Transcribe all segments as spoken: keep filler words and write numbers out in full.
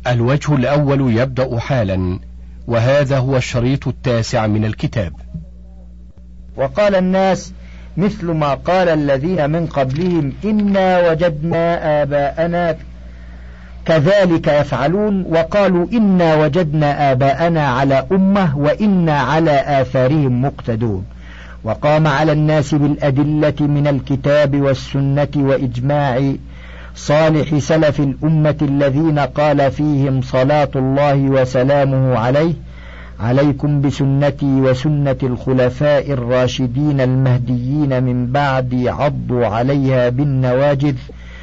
الوجه الأول يبدأ حالا، وهذا هو الشريط التاسع من الكتاب. وقال الناس مثل ما قال الذين من قبلهم إنا وجدنا آباءنا كذلك يفعلون، وقالوا إنا وجدنا آباءنا على أمة وإنا على آثارهم مقتدون. وقام على الناس بالأدلة من الكتاب والسنة وإجماع صالح سلف الأمة الذين قال فيهم صلاة الله وسلامه عليه: عليكم بسنتي وسنة الخلفاء الراشدين المهديين من بعدي عضوا عليها بالنواجذ،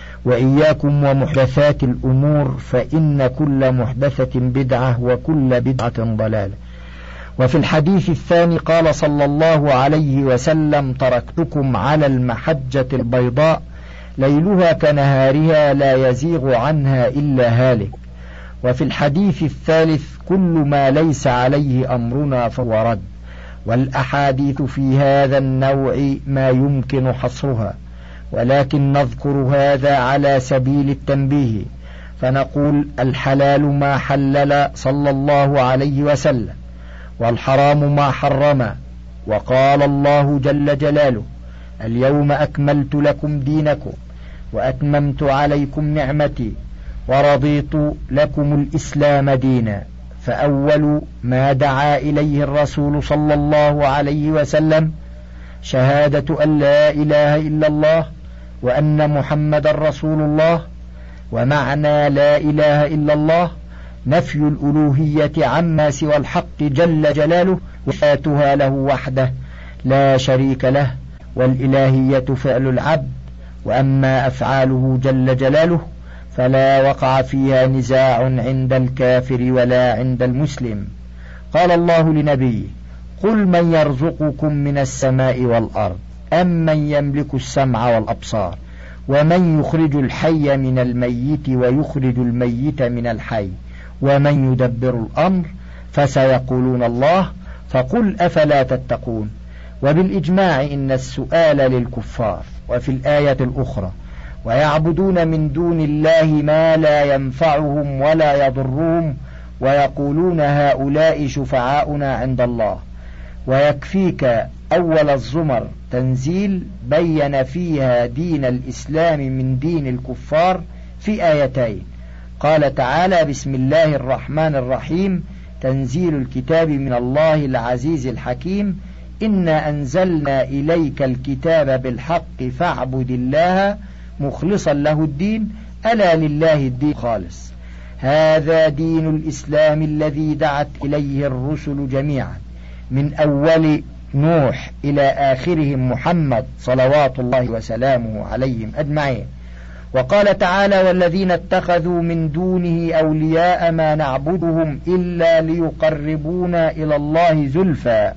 وإياكم ومحدثات الأمور فإن كل محدثة بدعة وكل بدعة ضلالة. وفي الحديث الثاني قال صلى الله عليه وسلم: تركتكم على المحجة البيضاء ليلها كنهارها لا يزيغ عنها إلا هالك. وفي الحديث الثالث: كل ما ليس عليه أمرنا فهو رد. والأحاديث في هذا النوع ما يمكن حصرها، ولكن نذكر هذا على سبيل التنبيه، فنقول: الحلال ما حلل صلى الله عليه وسلم، والحرام ما حرم. وقال الله جل جلاله: اليوم أكملت لكم دينكم وأتممت عليكم نعمتي ورضيت لكم الإسلام دينا. فأول ما دعا إليه الرسول صلى الله عليه وسلم شهادة أن لا إله إلا الله وأن محمد رسول الله. ومعنى لا إله إلا الله نفي الألوهية عما سوى الحق جل جلاله، وإثباتها له وحده لا شريك له، والإلهية فعل العبد. وأما أفعاله جل جلاله فلا وقع فيها نزاع عند الكافر ولا عند المسلم. قال الله لنبيه: قل من يرزقكم من السماء والأرض أم من يملك السمع والأبصار ومن يخرج الحي من الميت ويخرج الميت من الحي ومن يدبر الأمر فسيقولون الله فقل أفلا تتقون. وبالإجماع إن السؤال للكفار. وفي الآية الأخرى: ويعبدون من دون الله ما لا ينفعهم ولا يضرهم ويقولون هؤلاء شفعاؤنا عند الله. ويكفيك أول الزمر تنزيل بين فيها دين الإسلام من دين الكفار في آيتين. قال تعالى: بسم الله الرحمن الرحيم، تنزيل الكتاب من الله العزيز الحكيم، إنا أنزلنا إليك الكتاب بالحق فاعبد الله مخلصا له الدين ألا لله الدين خالص. هذا دين الإسلام الذي دعت إليه الرسل جميعا من أول نوح إلى آخرهم محمد صلوات الله وسلامه عليهم أجمعين. وقال تعالى: والذين اتخذوا من دونه أولياء ما نعبدهم إلا ليقربونا إلى الله زلفى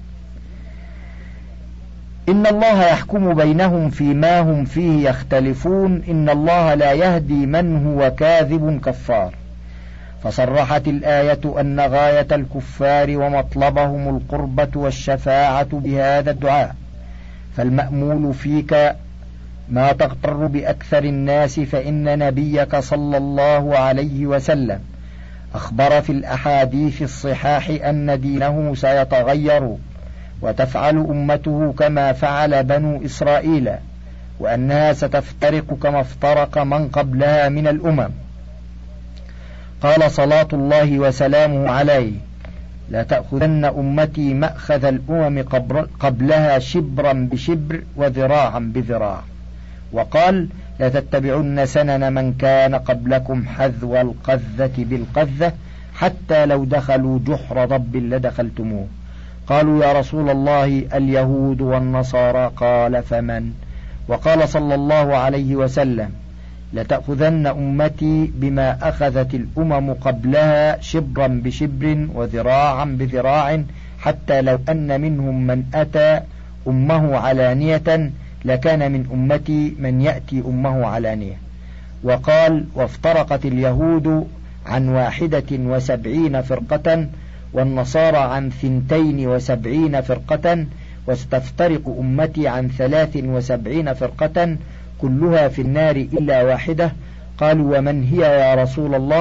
إن الله يحكم بينهم فيما هم فيه يختلفون إن الله لا يهدي من هو كاذب كفار. فصرحت الآية أن غاية الكفار ومطلبهم القربة والشفاعة بهذا الدعاء. فالمأمول فيك ما تغتر بأكثر الناس، فإن نبيك صلى الله عليه وسلم أخبر في الأحاديث الصحاح أن دينه سيتغير وتفعل أمته كما فعل بنو إسرائيل، وأنها ستفترق كما افترق من قبلها من الأمم. قال صلاة الله وسلامه عليه: لا تأخذن أمتي مأخذ الأمم قبلها شبرا بشبر وذراعا بذراع. وقال: لا تتبعن سنن من كان قبلكم حذو القذة بالقذة حتى لو دخلوا جحر ضب لدخلتموه. قالوا: يا رسول الله اليهود والنصارى. قال: فمن؟ وقال صلى الله عليه وسلم: لتأخذن أمتي بما أخذت الأمم قبلها شبرا بشبر وذراعا بذراع حتى لو أن منهم من أتى أمه علانية لكان من أمتي من يأتي أمه علانية. وقال: وافترقت اليهود عن واحدة وسبعين فرقة والنصارى عن ثنتين وسبعين فرقة وستفترق أمتي عن ثلاث وسبعين فرقة كلها في النار إلا واحدة. قالوا: ومن هي يا رسول الله؟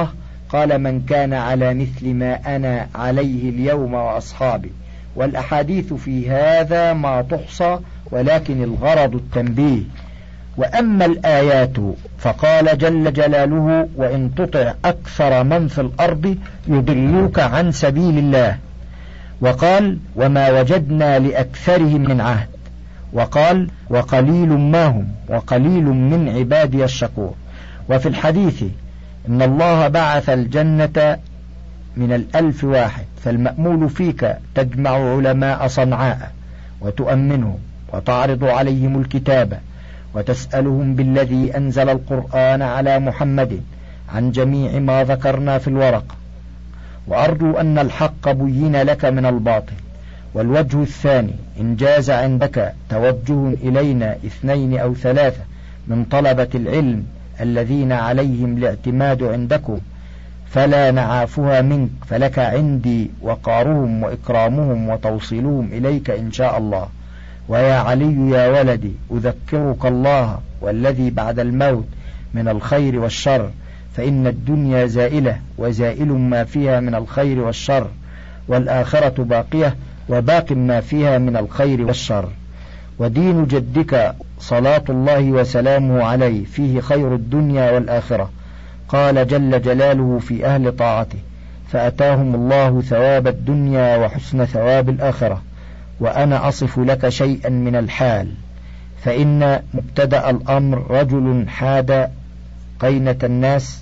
قال من كان على مثل ما أنا عليه اليوم وأصحابي. والأحاديث في هذا ما تحصى، ولكن الغرض التنبيه. وأما الآيات فقال جل جلاله وإن تطع أكثر من في الأرض يضلوك عن سبيل الله، وقال وما وجدنا لأكثرهم من عهد، وقال وقليل ما هم وقليل من عبادي الشكور. وفي الحديث إن الله بعث الجنة من الألف واحد، فالمأمول فيك تجمع علماء صنعاء وتؤمنهم وتعرض عليهم الكتاب وتسألهم بالذي أنزل القرآن على محمد عن جميع ما ذكرنا في الورق، وأرجو أن الحق بين لك من الباطل. والوجه الثاني إن جاز عندك توجه إلينا اثنين أو ثلاثة من طلبة العلم الذين عليهم الاعتماد عندكم فلا نعافها منك، فلك عندي وقارهم وإكرامهم وتوصيلهم إليك إن شاء الله. ويا علي يا ولدي أذكرك الله والذي بعد الموت من الخير والشر، فإن الدنيا زائلة وزائل ما فيها من الخير والشر، والآخرة باقية وباق ما فيها من الخير والشر. ودين جدك صلاة الله وسلامه عليه فيه خير الدنيا والآخرة. قال جل جلاله في أهل طاعته فأتاهم الله ثواب الدنيا وحسن ثواب الآخرة. وأنا أصف لك شيئا من الحال، فإن مبتدأ الأمر رجل حاد قينة الناس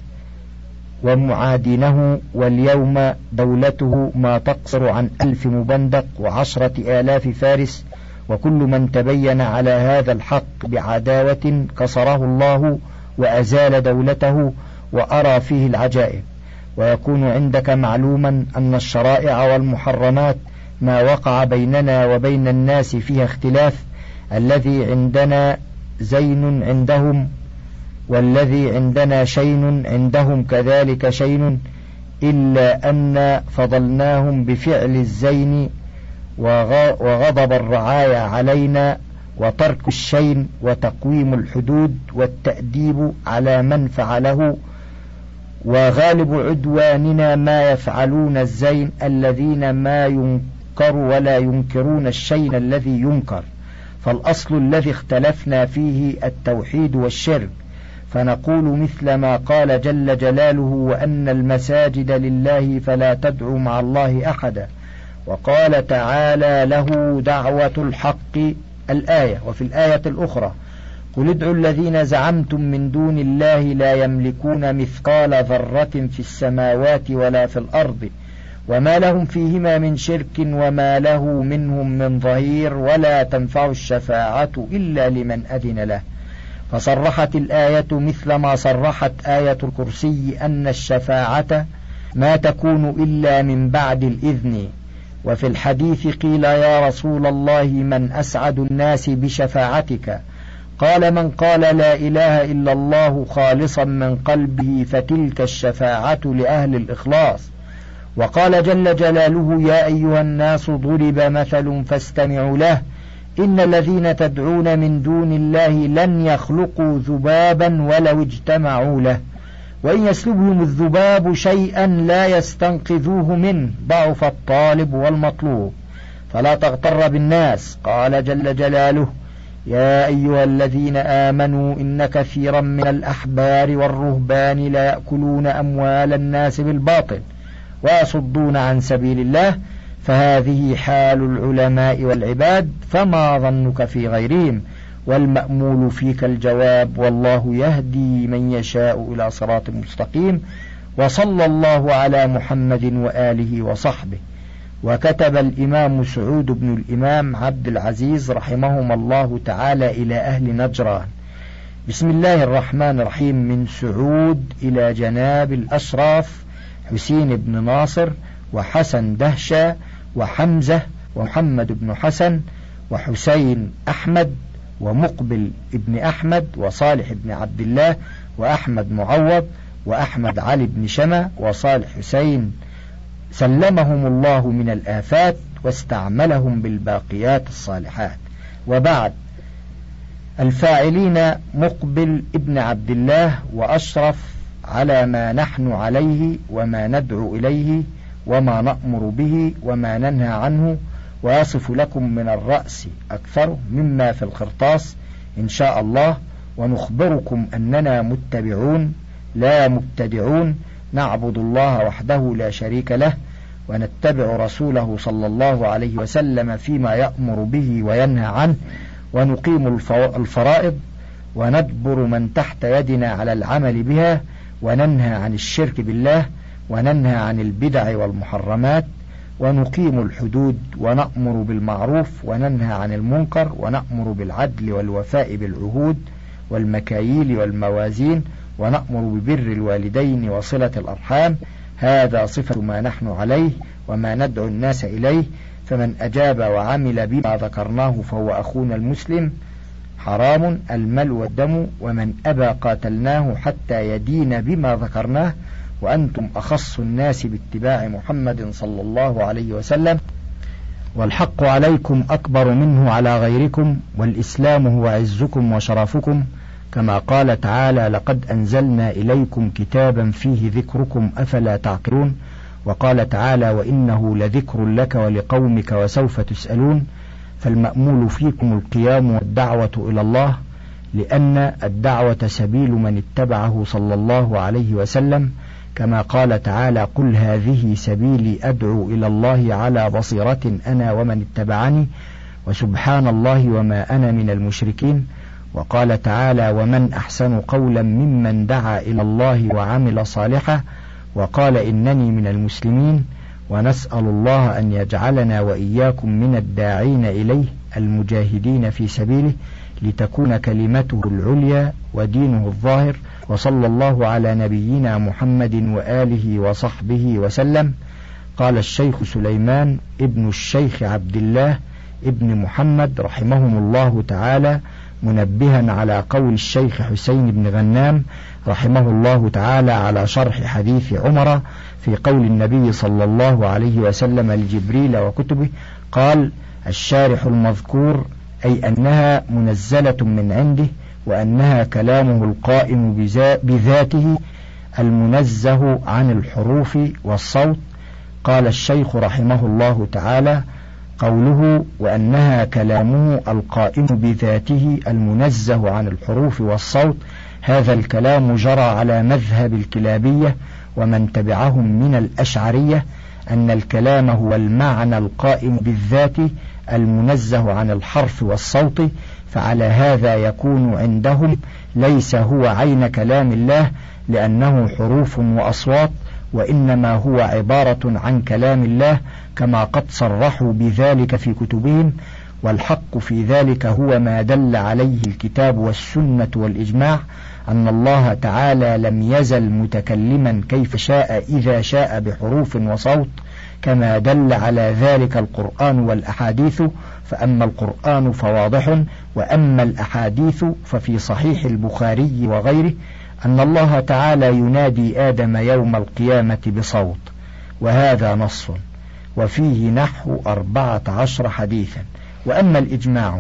ومعادنه، واليوم دولته ما تقصر عن ألف مبندق وعشرة آلاف فارس، وكل من تبين على هذا الحق بعداوة كسره الله وأزال دولته، وأرى فيه العجائب. ويكون عندك معلوما أن الشرائع والمحرمات ما وقع بيننا وبين الناس فيها اختلاف، الذي عندنا زين عندهم، والذي عندنا شين عندهم كذلك شين، إلا أن فضلناهم بفعل الزين وغضب الرعايا علينا وترك الشين وتقويم الحدود والتأديب على من فعله. وغالب عدواننا ما يفعلون الزين الذين ما ينكر ولا ينكرون الشين الذي ينكر. فالأصل الذي اختلفنا فيه التوحيد والشرك، فنقول مثل ما قال جل جلاله وأن المساجد لله فلا تدعوا مع الله أحدا، وقال تعالى له دعوة الحق الآية. وفي الآية الأخرى قل ادعوا الذين زعمتم من دون الله لا يملكون مثقال ذرة في السماوات ولا في الأرض وما لهم فيهما من شرك وما له منهم من ظهير ولا تنفع الشفاعة إلا لمن أذن له. فصرحت الآية مثل ما صرحت آية الكرسي أن الشفاعة ما تكون إلا من بعد الإذن. وفي الحديث قيل يا رسول الله من أسعد الناس بشفاعتك؟ قال من قال لا إله إلا الله خالصا من قلبه فتلك الشفاعة لأهل الإخلاص. وقال جل جلاله يا أيها الناس ضرب مثل فاستمعوا له إن الذين تدعون من دون الله لن يخلقوا ذبابا ولو اجتمعوا له وإن يسلبهم الذباب شيئا لا يستنقذوه منه ضعف الطالب والمطلوب. فلا تغتر بالناس. قال جل جلاله يا أيها الذين آمنوا إن كثيرا من الأحبار والرهبان لا يأكلون أموال الناس بالباطل ويصدون عن سبيل الله، فهذه حال العلماء والعباد، فما ظنك في غيرهم؟ والمأمول فيك الجواب، والله يهدي من يشاء إلى صراط مستقيم. وصلى الله على محمد وآله وصحبه. وكتب الإمام سعود بن الإمام عبد العزيز رحمهما الله تعالى إلى أهل نجران: بسم الله الرحمن الرحيم، من سعود إلى جناب الأشراف حسين بن ناصر وحسن دهشة وحمزة ومحمد بن حسن وحسين أحمد ومقبل ابن أحمد وصالح بن عبد الله وأحمد معوض وأحمد علي بن شمع وصالح حسين، سلمهم الله من الآفات واستعملهم بالباقيات الصالحات. وبعد، الفاعلين مقبل ابن عبد الله وأشرف على ما نحن عليه وما ندعو إليه وما نأمر به وما ننهى عنه، ويصف لكم من الرأس أكثر مما في القرطاس إن شاء الله، ونخبركم أننا متبعون لا مبتدعون، نعبد الله وحده لا شريك له، ونتبع رسوله صلى الله عليه وسلم فيما يأمر به وينهى عنه، ونقيم الفرائض، وندبر من تحت يدنا على العمل بها، وننهى عن الشرك بالله، وننهى عن البدع والمحرمات، ونقيم الحدود، ونأمر بالمعروف وننهى عن المنكر، ونأمر بالعدل والوفاء بالعهود والمكاييل والموازين، ونأمر ببر الوالدين وصلة الأرحام. هذا صفة ما نحن عليه وما ندعو الناس إليه، فمن أجاب وعمل بما ذكرناه فهو أخونا المسلم، حرام المال والدم، ومن أبى قاتلناه حتى يدين بما ذكرناه، وأنتم أخص الناس باتباع محمد صلى الله عليه وسلم، والحق عليكم أكبر منه على غيركم، والإسلام هو عزكم وشرفكم، كما قال تعالى: لقد أنزلنا إليكم كتابا فيه ذكركم أفلا تعقلون. وقال تعالى: وإنه لذكر لك ولقومك وسوف تسألون. فالمأمول فيكم القيام والدعوة إلى الله، لأن الدعوة سبيل من اتبعه صلى الله عليه وسلم، كما قال تعالى: قل هذه سبيلي أدعو إلى الله على بصيرة أنا ومن اتبعني وسبحان الله وما أنا من المشركين. وقال تعالى: ومن أحسن قولا ممن دعا إلى الله وعمل صالحا وقال إنني من المسلمين. ونسأل الله أن يجعلنا وإياكم من الداعين إليه المجاهدين في سبيله، لتكون كلمته العليا ودينه الظاهر. وصلى الله على نبينا محمد وآله وصحبه وسلم. قال الشيخ سليمان ابن الشيخ عبد الله ابن محمد رحمهم الله تعالى، منبها على قول الشيخ حسين بن غنام رحمه الله تعالى على شرح حديث عمر في قول النبي صلى الله عليه وسلم لجبريل وكتبه، قال: الشارح المذكور، أي أنها منزلة من عنده، وأنها كلامه القائم بذاته المنزه عن الحروف والصوت. قال الشيخ رحمه الله تعالى: قوله وأنها كلامه القائم بذاته المنزه عن الحروف والصوت، هذا الكلام جرى على مذهب الكلابية ومن تبعهم من الأشعرية، أن الكلام هو المعنى القائم بالذات المنزه عن الحرف والصوت، فعلى هذا يكون عندهم ليس هو عين كلام الله لأنه حروف وأصوات، وإنما هو عبارة عن كلام الله، كما قد صرحوا بذلك في كتبهم. والحق في ذلك هو ما دل عليه الكتاب والسنة والإجماع، أن الله تعالى لم يزل متكلما كيف شاء إذا شاء بحروف وصوت، كما دل على ذلك القرآن والأحاديث. فأما القرآن فواضح، وأما الأحاديث ففي صحيح البخاري وغيره أن الله تعالى ينادي آدم يوم القيامة بصوت، وهذا نص، وفيه نحو أربعة عشر حديثا. وأما الإجماع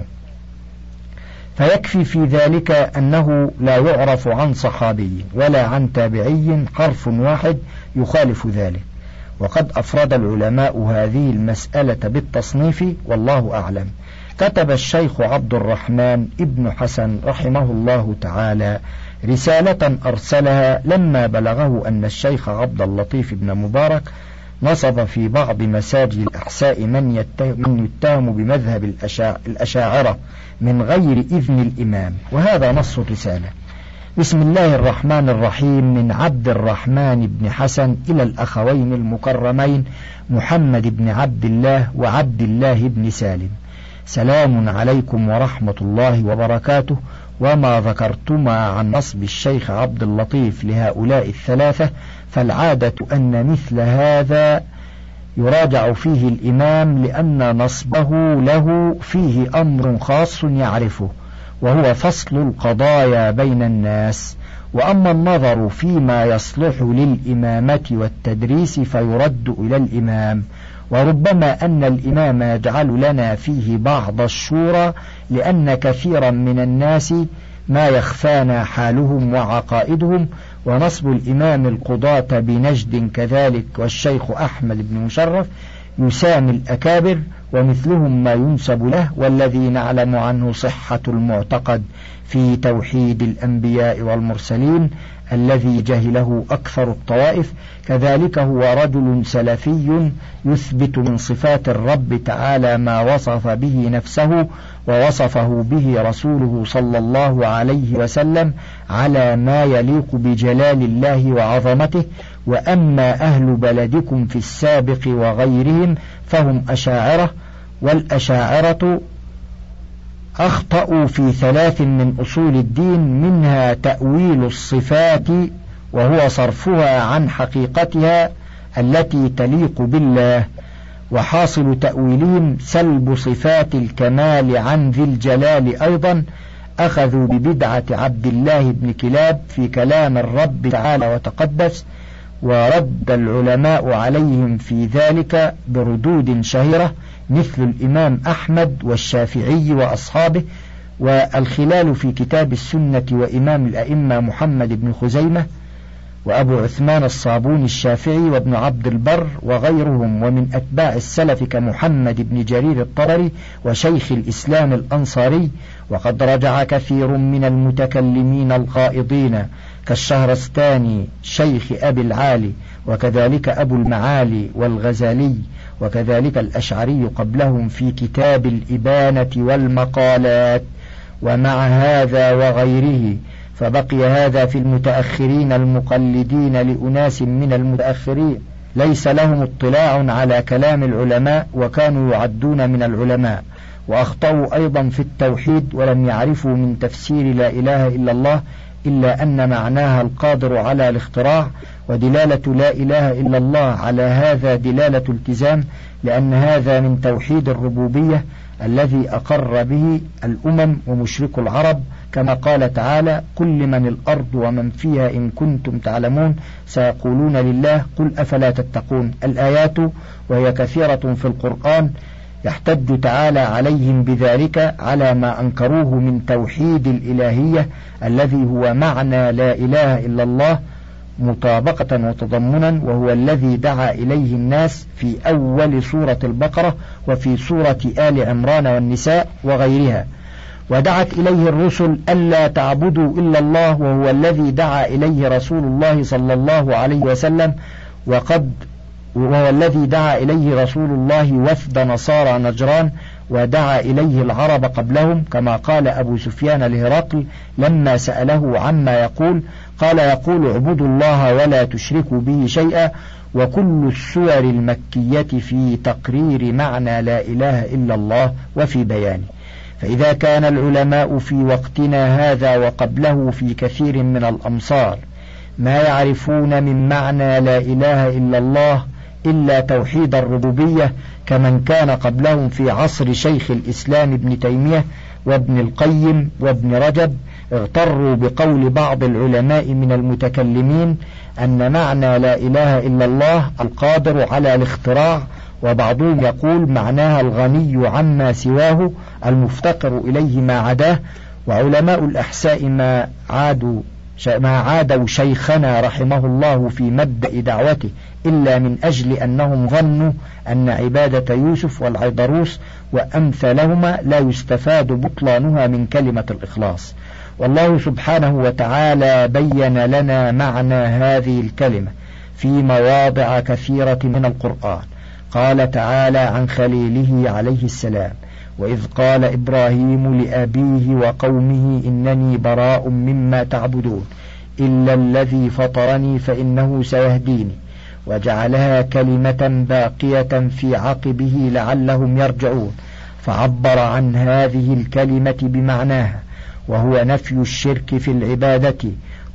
فيكفي في ذلك أنه لا يعرف عن صحابي ولا عن تابعي حرف واحد يخالف ذلك، وقد أفرد العلماء هذه المسألة بالتصنيف، والله أعلم. كتب الشيخ عبد الرحمن ابن حسن رحمه الله تعالى رسالة أرسلها لما بلغه أن الشيخ عبد اللطيف بن مبارك نصب في بعض مساجد الأحساء من يتهم, من يتهم بمذهب الأشاع الأشاعرة من غير إذن الإمام، وهذا نص الرسالة. بسم الله الرحمن الرحيم، من عبد الرحمن بن حسن إلى الأخوين المكرمين محمد بن عبد الله وعبد الله بن سالم، سلام عليكم ورحمة الله وبركاته. وما ذكرتما عن نصب الشيخ عبد اللطيف لهؤلاء الثلاثة فالعادة أن مثل هذا يراجع فيه الإمام، لأن نصبه له فيه أمر خاص يعرفه، وهو فصل القضايا بين الناس. وأما النظر فيما يصلح للإمامة والتدريس فيرد إلى الإمام، وربما أن الإمام يجعل لنا فيه بعض الشورى، لأن كثيرا من الناس ما يخفانا حالهم وعقائدهم، ونصب الإمام القضاة بنجد كذلك والشيخ أحمد بن مشرف يسامي الأكابر ومثلهم ما ينسب له، والذي نعلم عنه صحة المعتقد في توحيد الأنبياء والمرسلين الذي جهله أكثر الطوائف. كذلك هو رجل سلفي يثبت من صفات الرب تعالى ما وصف به نفسه ووصفه به رسوله صلى الله عليه وسلم على ما يليق بجلال الله وعظمته. وأما أهل بلدكم في السابق وغيرهم فهم أشاعرة، والأشاعرة أخطأوا في ثلاث من أصول الدين، منها تأويل الصفات وهو صرفها عن حقيقتها التي تليق بالله، وحاصل تأويلهم سلب صفات الكمال عن ذي الجلال. أيضا أخذوا ببدعة عبد الله بن كلاب في كلام الرب تعالى وتقدس، ورد العلماء عليهم في ذلك بردود شهيرة مثل الإمام أحمد والشافعي وأصحابه. والخلال في كتاب السنة وإمام الأئمة محمد بن خزيمة وأبو عثمان الصابوني الشافعي وابن عبد البر وغيرهم، ومن أتباع السلف كمحمد بن جرير الطبري وشيخ الإسلام الأنصاري. وقد رجع كثير من المتكلمين الغائضين كالشهرستاني شيخ أبي العالي، وكذلك أبو المعالي والغزالي، وكذلك الأشعري قبلهم في كتاب الإبانة والمقالات. ومع هذا وغيره فبقي هذا في المتأخرين المقلدين لأناس من المتأخرين ليس لهم اطلاع على كلام العلماء وكانوا يعدون من العلماء، وأخطأوا أيضا في التوحيد ولم يعرفوا من تفسير لا إله إلا الله إلا أن معناها القادر على الاختراع، ودلالة لا إله إلا الله على هذا دلالة التزام، لأن هذا من توحيد الربوبية الذي أقر به الأمم ومشرك العرب، كما قال تعالى: قل لمن الأرض ومن فيها إن كنتم تعلمون سيقولون لله قل أفلا تتقون. الآيات وهي كثيرة في القرآن يحتج تعالى عليهم بذلك على ما أنكروه من توحيد الإلهية الذي هو معنى لا إله إلا الله مطابقة وتضمنا، وهو الذي دعا إليه الناس في أول سورة البقرة وفي سورة آل عمران والنساء وغيرها. ودعت إليه الرسل ألا تعبدوا إلا الله، وهو الذي دعا إليه رسول الله صلى الله عليه وسلم، وقد وهو الذي دعا إليه رسول الله وفد نصارى نجران، ودعا إليه العرب قبلهم، كما قال أبو سفيان لهرقل لما سأله عما يقول قال: يقول اعبدوا الله ولا تشركوا به شيئا. وكل السور المكية في تقرير معنى لا إله إلا الله وفي بيانه. فإذا كان العلماء في وقتنا هذا وقبله في كثير من الأمصار ما يعرفون من معنى لا إله إلا الله إلا توحيد الربوبية، كمن كان قبلهم في عصر شيخ الإسلام ابن تيمية وابن القيم وابن رجب، اغتروا بقول بعض العلماء من المتكلمين أن معنى لا إله إلا الله القادر على الاختراع، وبعضهم يقول معناها الغني عما سواه المفتقر إليه ما عداه. وعلماء الأحساء ما عادوا ما عادوا شيخنا رحمه الله في مبدأ دعوته إلا من أجل أنهم ظنوا أن عبادة يوسف والعيدروس وأمثالهما لا يستفاد بطلانها من كلمة الإخلاص. والله سبحانه وتعالى بين لنا معنى هذه الكلمة في مواضع كثيرة من القرآن. قال تعالى عن خليله عليه السلام: وإذ قال إبراهيم لأبيه وقومه إنني براء مما تعبدون إلا الذي فطرني فإنه سيهديني، وجعلها كلمة باقية في عقبه لعلهم يرجعون، فعبر عن هذه الكلمة بمعناها، وهو نفي الشرك في العبادة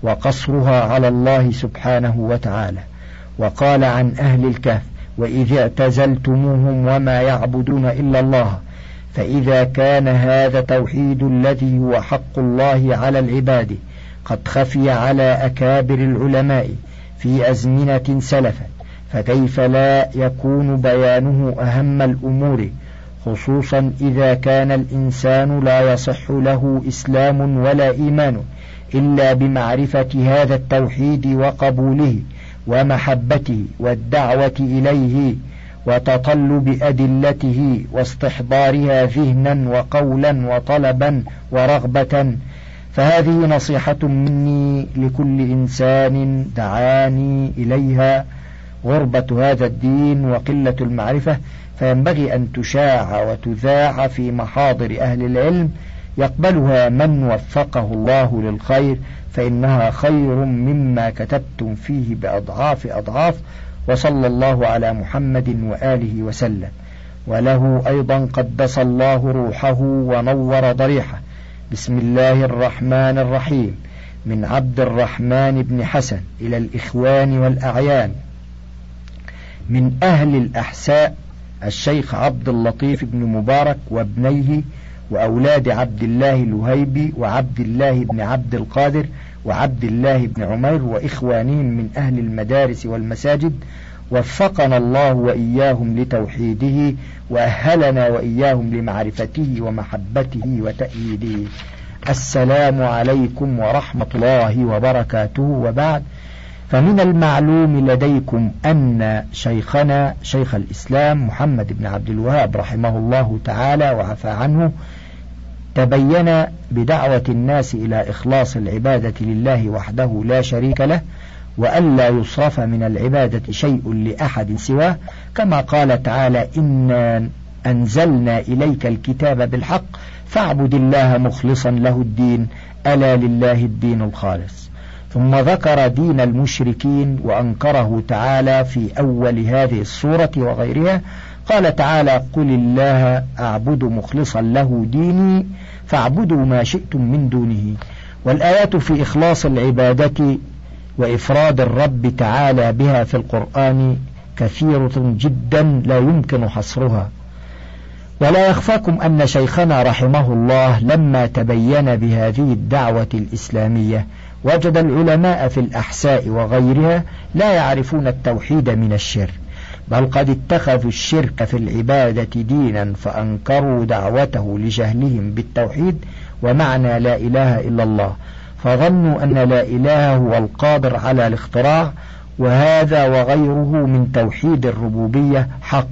وقصرها على الله سبحانه وتعالى. وقال عن أهل الكهف: وإذ اعتزلتموهم وما يعبدون إلا الله. فإذا كان هذا توحيد الذي هو حق الله على العباد قد خفي على أكابر العلماء في أزمنة سلفا، فكيف لا يكون بيانه أهم الأمور، خصوصا إذا كان الإنسان لا يصح له إسلام ولا إيمان إلا بمعرفة هذا التوحيد وقبوله ومحبته والدعوة إليه وتطلب أدلته واستحضارها ذهنا وقولا وطلبا ورغبة. فهذه نصيحة مني لكل إنسان دعاني إليها غربة هذا الدين وقلة المعرفة، فينبغي أن تشاع وتذاع في محاضر أهل العلم يقبلها من وفقه الله للخير، فإنها خير مما كتبتم فيه بأضعاف أضعاف. وصلى الله على محمد وآله وسلم. وله أيضا قدس الله روحه ونور ضريحه. بسم الله الرحمن الرحيم. من عبد الرحمن بن حسن إلى الإخوان والأعيان من أهل الأحساء الشيخ عبد اللطيف بن مبارك وابنيه وأولاد عبد الله الوهيبي وعبد الله بن عبد القادر وعبد الله بن عمير وإخوانهم من أهل المدارس والمساجد، وفقنا الله وإياهم لتوحيده وأهلنا وإياهم لمعرفته ومحبته وتأييده. السلام عليكم ورحمة الله وبركاته. وبعد، فمن المعلوم لديكم أن شيخنا شيخ الإسلام محمد بن عبد الوهاب رحمه الله تعالى وعفى عنه تبين بدعوة الناس إلى إخلاص العبادة لله وحده لا شريك له، وألا يصرف من العبادة شيء لأحد سواه، كما قال تعالى: إنا أنزلنا إليك الكتاب بالحق فاعبد الله مخلصا له الدين ألا لله الدين الخالص. ثم ذكر دين المشركين وأنكره تعالى في أول هذه السورة وغيرها. قال تعالى: قل الله أعبد مخلصا له ديني فاعبدوا ما شئتم من دونه. والآيات في إخلاص العبادة وإفراد الرب تعالى بها في القرآن كثيرة جدا لا يمكن حصرها. ولا يخفاكم أن شيخنا رحمه الله لما تبين بهذه الدعوة الإسلامية وجد العلماء في الأحساء وغيرها لا يعرفون التوحيد من الشرك، بل قد اتخذوا الشرك في العبادة دينا فأنكروا دعوته لجهلهم بالتوحيد ومعنى لا إله إلا الله، فظنوا أن لا إله هو القادر على الاختراع، وهذا وغيره من توحيد الربوبية حق،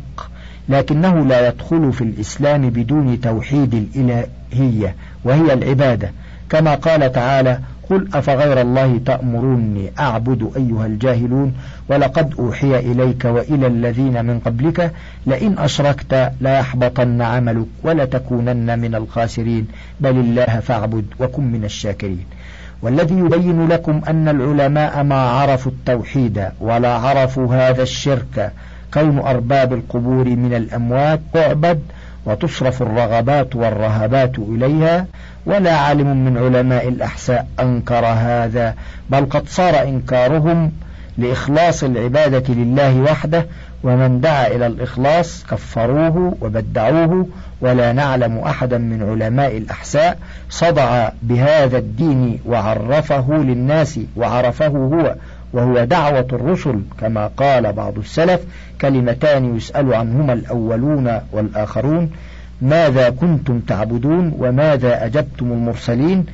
لكنه لا يدخل في الإسلام بدون توحيد الإلهية وهي العبادة، كما قال تعالى: قل أفغير الله تأمروني أعبد أيها الجاهلون ولقد أوحي إليك وإلى الذين من قبلك لئن أشركت ليحبطن عملك ولتكونن من الخاسرين بل الله فاعبد وكن من الشاكرين. والذي يبين لكم أن العلماء ما عرفوا التوحيد ولا عرفوا هذا الشرك كون أرباب القبور من الأموات تعبد وتصرف الرغبات والرهبات إليها، ولا عالم من علماء الأحساء أنكر هذا، بل قد صار إنكارهم لإخلاص العبادة لله وحده، ومن دعا إلى الإخلاص كفروه وبدعوه. ولا نعلم أحدا من علماء الأحساء صدع بهذا الدين وعرفه للناس وعرفه هو، وهو دعوة الرسل، كما قال بعض السلف: كلمتان يسأل عنهما الأولون والآخرون، ماذا كنتم تعبدون وماذا أجبتم المرسلين.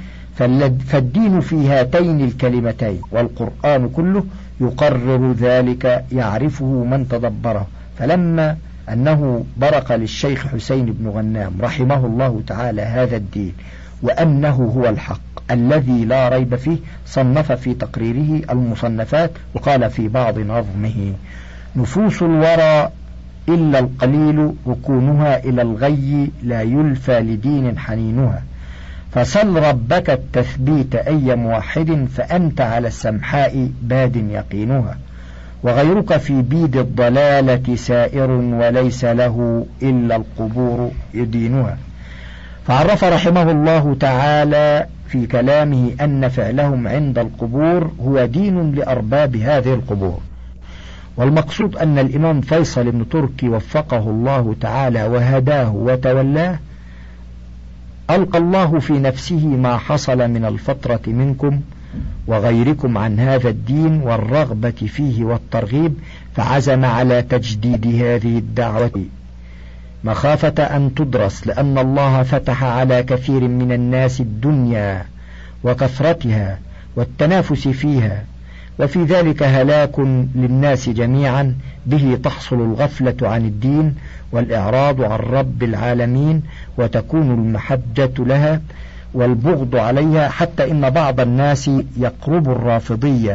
فالدين في هاتين الكلمتين، والقرآن كله يقرر ذلك يعرفه من تدبره. فلما أنه برق للشيخ حسين بن غنام رحمه الله تعالى هذا الدين وأنه هو الحق الذي لا ريب فيه، صنف في تقريره المصنفات، وقال في بعض نظمه: نفوس الورى إلا القليل ركونها إلى الغي لا يلفى لدين حنينها، فسل ربك التثبيت أي موحد فأنت على السمحاء باد يقينها، وغيرك في بيد الضلالة سائر وليس له إلا القبور يدينها. فعرف رحمه الله تعالى في كلامه أن فعلهم عند القبور هو دين لأرباب هذه القبور. والمقصود أن الإمام فيصل بن تركي وفقه الله تعالى وهداه وتولاه ألقى الله في نفسه ما حصل من الفترة منكم وغيركم عن هذا الدين والرغبة فيه والترغيب، فعزم على تجديد هذه الدعوة مخافة أن تدرس، لأن الله فتح على كثير من الناس الدنيا وكثرتها والتنافس فيها، وفي ذلك هلاك للناس جميعا به تحصل الغفلة عن الدين والإعراض عن رب العالمين، وتكون المحجة لها والبغض عليها، حتى إن بعض الناس يقرب الرافضية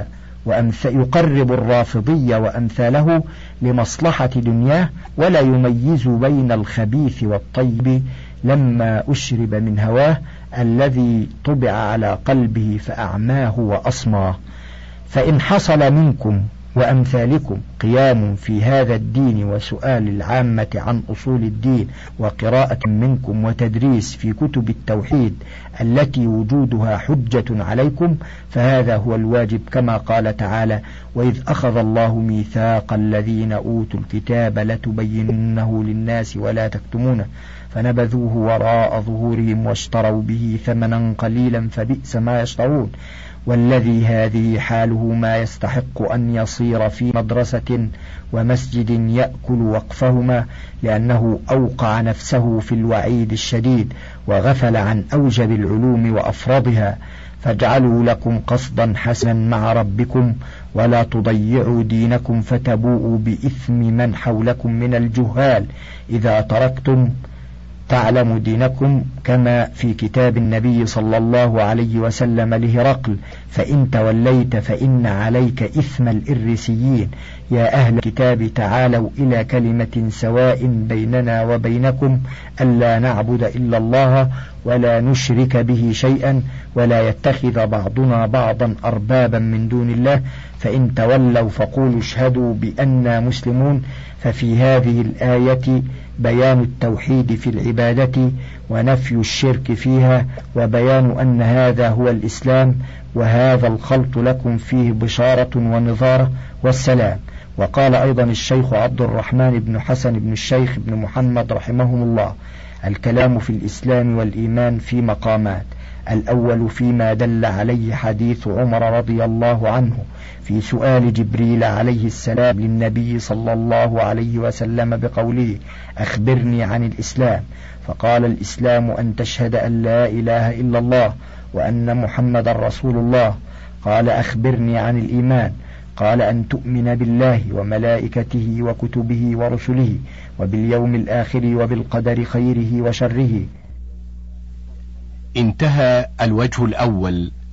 يقرب الرافضية وأمثاله لمصلحة دنياه، ولا يميز بين الخبيث والطيب لما أشرب من هواه الذي طبع على قلبه فأعماه وأصماه. فإن حصل منكم وأمثالكم قيام في هذا الدين وسؤال العامة عن أصول الدين وقراءة منكم وتدريس في كتب التوحيد التي وجودها حجة عليكم، فهذا هو الواجب، كما قال تعالى: وإذ أخذ الله ميثاق الذين أوتوا الكتاب لتبيننه للناس ولا تكتمونه فنبذوه وراء ظهورهم واشتروا به ثمنا قليلا فبئس ما يشترون. والذي هذه حاله ما يستحق أن يصير في مدرسة ومسجد يأكل وقفهما، لأنه أوقع نفسه في الوعيد الشديد وغفل عن أوجب العلوم وأفرضها. فاجعلوا لكم قصدا حسنا مع ربكم ولا تضيعوا دينكم فتبوءوا بإثم من حولكم من الجهال إذا تركتم تعلم دينكم، كما في كتاب النبي صلى الله عليه وسلم لهرقل: فإن توليت فإن عليك إثم الإرسيين. يا أهل الكتاب تعالوا إلى كلمة سواء بيننا وبينكم ألا نعبد إلا الله ولا نشرك به شيئا ولا يتخذ بعضنا بعضا أربابا من دون الله، فإن تولوا فقولوا اشهدوا بأننا مسلمون. ففي هذه الآية بيان التوحيد في العبادة ونفي الشرك فيها، وبيان أن هذا هو الإسلام، وهذا الخلط لكم فيه بشارة ونظارة والسلام. وقال أيضا الشيخ عبد الرحمن بن حسن بن الشيخ بن محمد رحمهم الله: الكلام في الإسلام والإيمان في مقامات. الأول فيما دل عليه حديث عمر رضي الله عنه في سؤال جبريل عليه السلام للنبي صلى الله عليه وسلم بقوله: أخبرني عن الإسلام، فقال: الإسلام أن تشهد أن لا إله إلا الله وأن محمد رسول الله. قال: أخبرني عن الإيمان، قال: أن تؤمن بالله وملائكته وكتبه ورسله وباليوم الآخر وبالقدر خيره وشره. انتهى الوجه الأول.